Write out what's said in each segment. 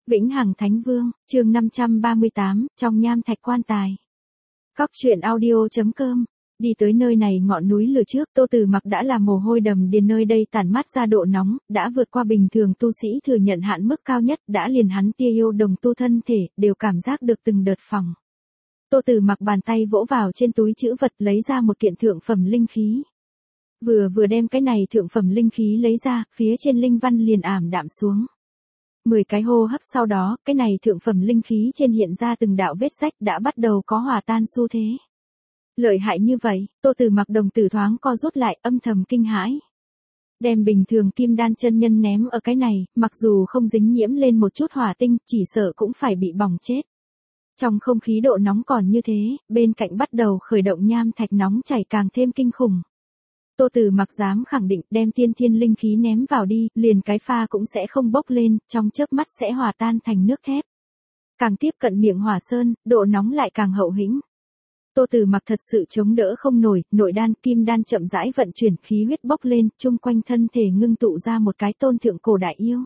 Vĩnh Hằng Thánh Vương, chương 538, trong nham thạch quan tài. Cóc truyện audio.com. Đi tới nơi này ngọn núi lửa trước, Tô Tử Mặc đã là mồ hôi đầm đìa, nơi đây tản mát ra độ nóng, đã vượt qua bình thường tu sĩ thừa nhận hạn mức cao nhất, đã liền hắn tia yêu đồng tu thân thể, đều cảm giác được từng đợt phòng. Tô Tử Mặc bàn tay vỗ vào trên túi trữ vật, lấy ra một kiện thượng phẩm linh khí. Vừa đem cái này thượng phẩm linh khí lấy ra, phía trên linh văn liền ảm đạm xuống. 10 cái hô hấp sau đó, cái này thượng phẩm linh khí trên hiện ra từng đạo vết rách đã bắt đầu có hòa tan xu thế. Lợi hại như vậy, Tô Tử Mặc đồng tử thoáng co rút lại, âm thầm kinh hãi. Đem bình thường kim đan chân nhân ném ở cái này, mặc dù không dính nhiễm lên một chút hỏa tinh, chỉ sợ cũng phải bị bỏng chết. Trong không khí độ nóng còn như thế, bên cạnh bắt đầu khởi động nham thạch nóng chảy càng thêm kinh khủng. Tô Tử Mặc dám khẳng định, đem tiên thiên linh khí ném vào đi, liền cái pha cũng sẽ không bốc lên, trong chớp mắt sẽ hòa tan thành nước thép. Càng tiếp cận miệng hỏa sơn, độ nóng lại càng hậu hĩnh. Tô Tử Mặc thật sự chống đỡ không nổi, nội đan, kim đan chậm rãi vận chuyển, khí huyết bốc lên, chung quanh thân thể ngưng tụ ra một cái tôn thượng cổ đại yêu.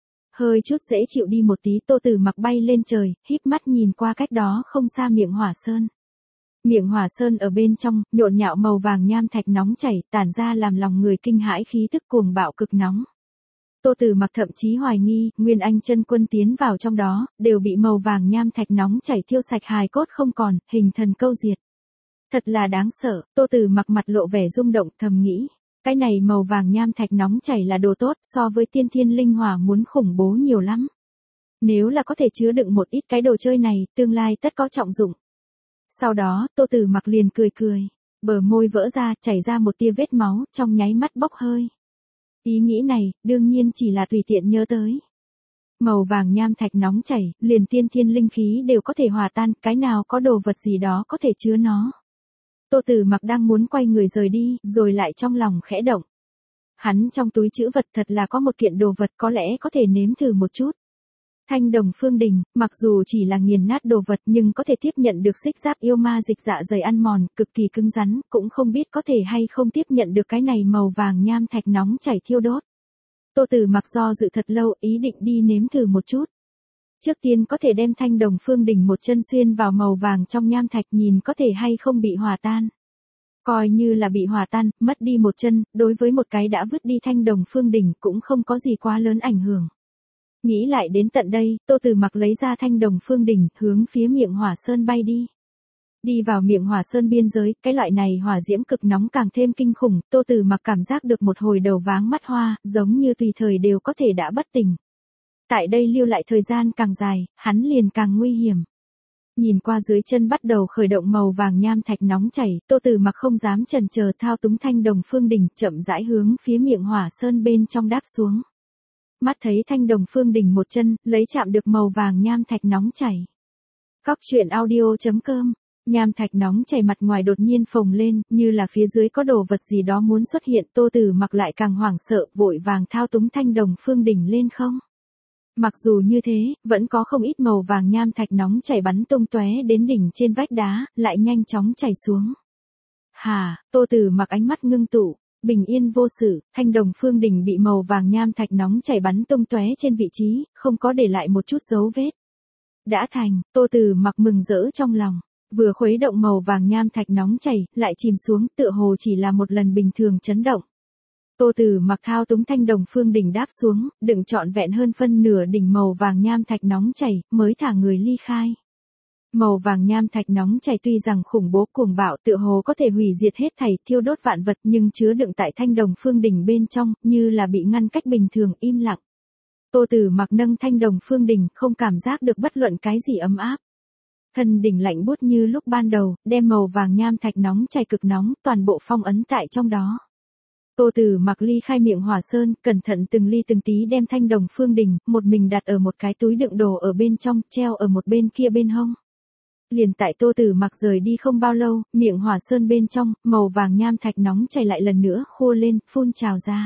Hơi chút dễ chịu đi một tí, Tô Tử Mặc bay lên trời, híp mắt nhìn qua cách đó không xa miệng hỏa sơn. Miệng hỏa sơn ở bên trong, nhộn nhạo màu vàng nham thạch nóng chảy, tản ra làm lòng người kinh hãi khí tức cuồng bạo cực nóng. Tô Tử Mặc thậm chí hoài nghi, Nguyên Anh chân quân tiến vào trong đó, đều bị màu vàng nham thạch nóng chảy thiêu sạch hài cốt không còn, hình thần câu diệt. Thật là đáng sợ, Tô Tử Mặc mặt lộ vẻ rung động, thầm nghĩ, cái này màu vàng nham thạch nóng chảy là đồ tốt, so với tiên thiên linh hỏa muốn khủng bố nhiều lắm. Nếu là có thể chứa đựng một ít cái đồ chơi này, tương lai tất có trọng dụng. Sau đó, Tô Tử Mặc liền cười cười, bờ môi vỡ ra, chảy ra một tia vết máu, trong nháy mắt bốc hơi. Ý nghĩ này, đương nhiên chỉ là tùy tiện nhớ tới. Màu vàng nham thạch nóng chảy, liền tiên thiên linh khí đều có thể hòa tan, cái nào có đồ vật gì đó có thể chứa nó. Tô Tử Mặc đang muốn quay người rời đi, rồi lại trong lòng khẽ động. Hắn trong túi trữ vật thật là có một kiện đồ vật có lẽ có thể nếm thử một chút. Thanh đồng phương đình, mặc dù chỉ là nghiền nát đồ vật nhưng có thể tiếp nhận được xích giáp yêu ma dịch dạ dày ăn mòn, cực kỳ cứng rắn, cũng không biết có thể hay không tiếp nhận được cái này màu vàng nham thạch nóng chảy thiêu đốt. Tô Tử Mặc do dự thật lâu, ý định đi nếm thử một chút. Trước tiên có thể đem thanh đồng phương đình một chân xuyên vào màu vàng trong nham thạch, nhìn có thể hay không bị hòa tan. Coi như là bị hòa tan, mất đi một chân, đối với một cái đã vứt đi thanh đồng phương đình cũng không có gì quá lớn ảnh hưởng. Nghĩ lại đến tận đây, Tô Tử Mặc lấy ra thanh đồng phương đình, hướng phía miệng hỏa sơn bay đi. Đi vào miệng hỏa sơn biên giới, cái loại này hỏa diễm cực nóng càng thêm kinh khủng, Tô Tử Mặc cảm giác được một hồi đầu váng mắt hoa, giống như tùy thời đều có thể đã bất tỉnh. Tại đây lưu lại thời gian càng dài, hắn liền càng nguy hiểm. Nhìn qua dưới chân bắt đầu khởi động màu vàng nham thạch nóng chảy, Tô Tử Mặc không dám chần chờ, thao túng thanh đồng phương đình, chậm rãi hướng phía miệng hỏa sơn bên trong đáp xuống. Mắt thấy thanh đồng phương đình một chân, lấy chạm được màu vàng nham thạch nóng chảy. Cóc truyện audio.com. Nham thạch nóng chảy mặt ngoài đột nhiên phồng lên, như là phía dưới có đồ vật gì đó muốn xuất hiện, Tô Tử Mặc lại càng hoảng sợ, vội vàng thao túng thanh đồng phương đình lên không. Mặc dù như thế, vẫn có không ít màu vàng nham thạch nóng chảy bắn tung tóe đến đỉnh trên vách đá, lại nhanh chóng chảy xuống. Hà, Tô Tử Mặc ánh mắt ngưng tụ. Bình yên vô sự, thanh đồng phương đình bị màu vàng nham thạch nóng chảy bắn tung tóe trên vị trí, không có để lại một chút dấu vết. Đã thành, Tô Tử Mặc mừng rỡ trong lòng, vừa khuấy động màu vàng nham thạch nóng chảy, lại chìm xuống, tựa hồ chỉ là một lần bình thường chấn động. Tô Tử Mặc thao túng thanh đồng phương đình đáp xuống, đựng trọn vẹn hơn phân nửa đỉnh màu vàng nham thạch nóng chảy, mới thả người ly khai. Màu vàng nham thạch nóng chảy tuy rằng khủng bố cuồng bạo, tựa hồ có thể hủy diệt hết thảy, thiêu đốt vạn vật, nhưng chứa đựng tại thanh đồng phương đình bên trong, như là bị ngăn cách bình thường, im lặng. Tô Tử Mặc nâng thanh đồng phương đình, không cảm giác được bất luận cái gì ấm áp. Thân đỉnh lạnh buốt như lúc ban đầu, đem màu vàng nham thạch nóng chảy cực nóng, toàn bộ phong ấn tại trong đó. Tô Tử Mặc ly khai miệng hỏa sơn, cẩn thận từng ly từng tí đem thanh đồng phương đình, một mình đặt ở một cái túi đựng đồ ở bên trong, treo ở một bên kia bên hông. Liền tại Tô Tử Mặc rời đi không bao lâu, miệng hỏa sơn bên trong, màu vàng nham thạch nóng chảy lại lần nữa khô lên, phun trào ra.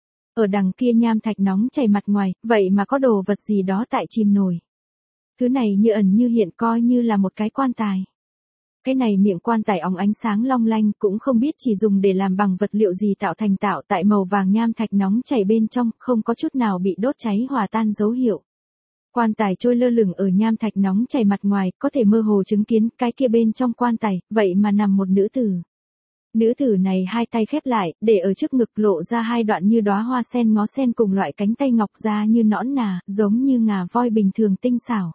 Ở đằng kia nham thạch nóng chảy mặt ngoài, vậy mà có đồ vật gì đó tại chìm nổi. Thứ này như ẩn như hiện, coi như là một cái quan tài. Cái này miệng quan tài óng ánh sáng long lanh, cũng không biết chỉ dùng để làm bằng vật liệu gì tạo thành, tạo tại màu vàng nham thạch nóng chảy bên trong, không có chút nào bị đốt cháy hòa tan dấu hiệu. Quan tài trôi lơ lửng ở nham thạch nóng chảy mặt ngoài, có thể mơ hồ chứng kiến cái kia bên trong quan tài, vậy mà nằm một nữ tử. Nữ tử này hai tay khép lại, để ở trước ngực lộ ra hai đoạn như đóa hoa sen ngó sen cùng loại cánh tay ngọc ra như nõn nà, giống như ngà voi bình thường tinh xảo.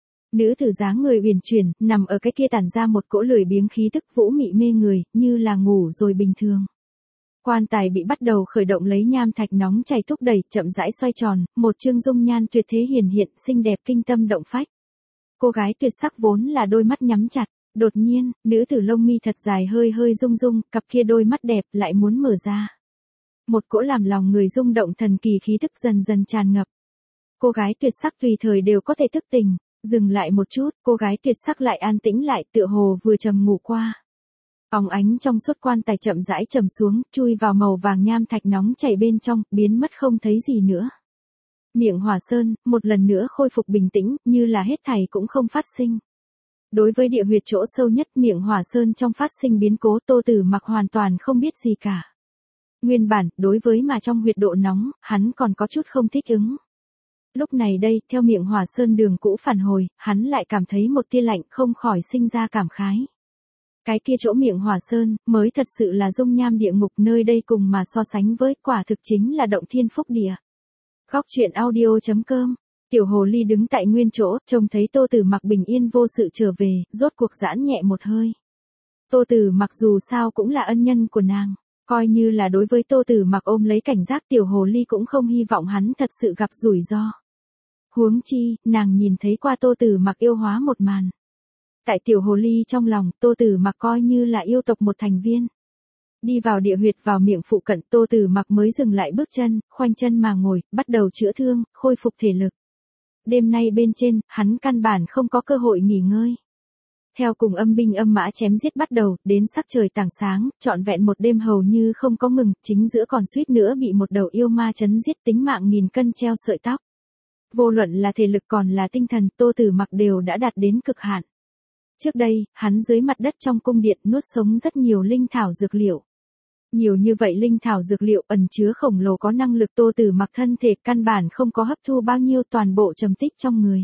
Nữ tử dáng người uyển chuyển, nằm ở cái kia tản ra một cỗ lười biếng khí tức vũ mị mê người, như là ngủ rồi bình thường. Quan tài bị bắt đầu khởi động lấy nham thạch nóng chảy thúc đẩy, chậm rãi xoay tròn, một chương dung nhan tuyệt thế hiển hiện, xinh đẹp kinh tâm động phách. Cô gái tuyệt sắc vốn là đôi mắt nhắm chặt, đột nhiên, nữ tử lông mi thật dài hơi hơi rung rung, cặp kia đôi mắt đẹp lại muốn mở ra. Một cỗ làm lòng người rung động thần kỳ khí tức dần dần tràn ngập. Cô gái tuyệt sắc tùy thời đều có thể thức tỉnh, dừng lại một chút, cô gái tuyệt sắc lại an tĩnh lại, tựa hồ vừa trầm ngủ qua. Óng ánh trong suốt quan tài chậm rãi trầm xuống, chui vào màu vàng nham thạch nóng chảy bên trong, biến mất không thấy gì nữa. Miệng Hỏa Sơn, một lần nữa khôi phục bình tĩnh, như là hết thảy cũng không phát sinh. Đối với địa huyệt chỗ sâu nhất miệng Hỏa Sơn trong phát sinh biến cố, Tô Tử Mặc hoàn toàn không biết gì cả. Nguyên bản, đối với mà trong huyệt độ nóng, hắn còn có chút không thích ứng. Lúc này đây, theo miệng Hỏa Sơn đường cũ phản hồi, hắn lại cảm thấy một tia lạnh, không khỏi sinh ra cảm khái. Cái kia chỗ miệng Hỏa Sơn, mới thật sự là dung nham địa ngục, nơi đây cùng mà so sánh với, quả thực chính là động thiên phúc địa. Góc truyện audio.com. Tiểu hồ ly đứng tại nguyên chỗ, trông thấy Tô Tử Mặc bình yên vô sự trở về, rốt cuộc giãn nhẹ một hơi. Tô Tử Mặc dù sao cũng là ân nhân của nàng, coi như là đối với Tô Tử Mặc ôm lấy cảnh giác, tiểu hồ ly cũng không hy vọng hắn thật sự gặp rủi ro. Huống chi, nàng nhìn thấy qua Tô Tử Mặc yêu hóa một màn. Tại tiểu hồ ly trong lòng, Tô Tử Mặc coi như là yêu tộc một thành viên. Đi vào địa huyệt vào miệng phụ cận, Tô Tử Mặc mới dừng lại bước chân, khoanh chân mà ngồi, bắt đầu chữa thương, khôi phục thể lực. Đêm nay bên trên, hắn căn bản không có cơ hội nghỉ ngơi. Theo cùng âm binh âm mã chém giết bắt đầu, đến sắc trời tảng sáng, trọn vẹn một đêm hầu như không có ngừng, chính giữa còn suýt nữa bị một đầu yêu ma chấn giết, tính mạng nghìn cân treo sợi tóc. Vô luận là thể lực còn là tinh thần, Tô Tử Mặc đều đã đạt đến cực hạn. Trước đây, hắn dưới mặt đất trong cung điện nuốt sống rất nhiều linh thảo dược liệu. Nhiều như vậy linh thảo dược liệu ẩn chứa khổng lồ có năng lực, Tô Tử Mặc thân thể căn bản không có hấp thu bao nhiêu, toàn bộ trầm tích trong người.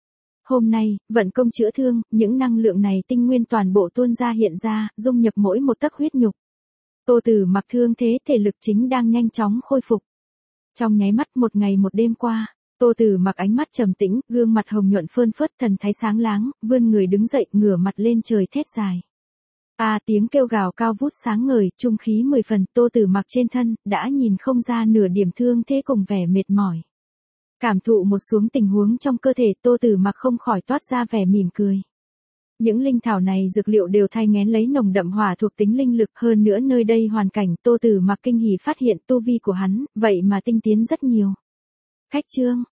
Hôm nay, vận công chữa thương, những năng lượng này tinh nguyên toàn bộ tuôn ra hiện ra, dung nhập mỗi một tấc huyết nhục. Tô Tử Mặc thương thế thể lực chính đang nhanh chóng khôi phục. Trong nháy mắt một ngày một đêm qua, Tô Tử Mặc ánh mắt trầm tĩnh, gương mặt hồng nhuận phơn phớt, thần thái sáng láng, vươn người đứng dậy, ngửa mặt lên trời thét dài. Tiếng kêu gào cao vút sáng ngời, trung khí 10 phần, Tô Tử Mặc trên thân đã nhìn không ra nửa điểm thương thế cùng vẻ mệt mỏi. Cảm thụ một xuống tình huống trong cơ thể, Tô Tử Mặc không khỏi toát ra vẻ mỉm cười. Những linh thảo này dược liệu đều thai nghén lấy nồng đậm hỏa thuộc tính linh lực, hơn nữa nơi đây hoàn cảnh, Tô Tử Mặc kinh hỉ phát hiện tu vi của hắn, vậy mà tinh tiến rất nhiều. Khách chương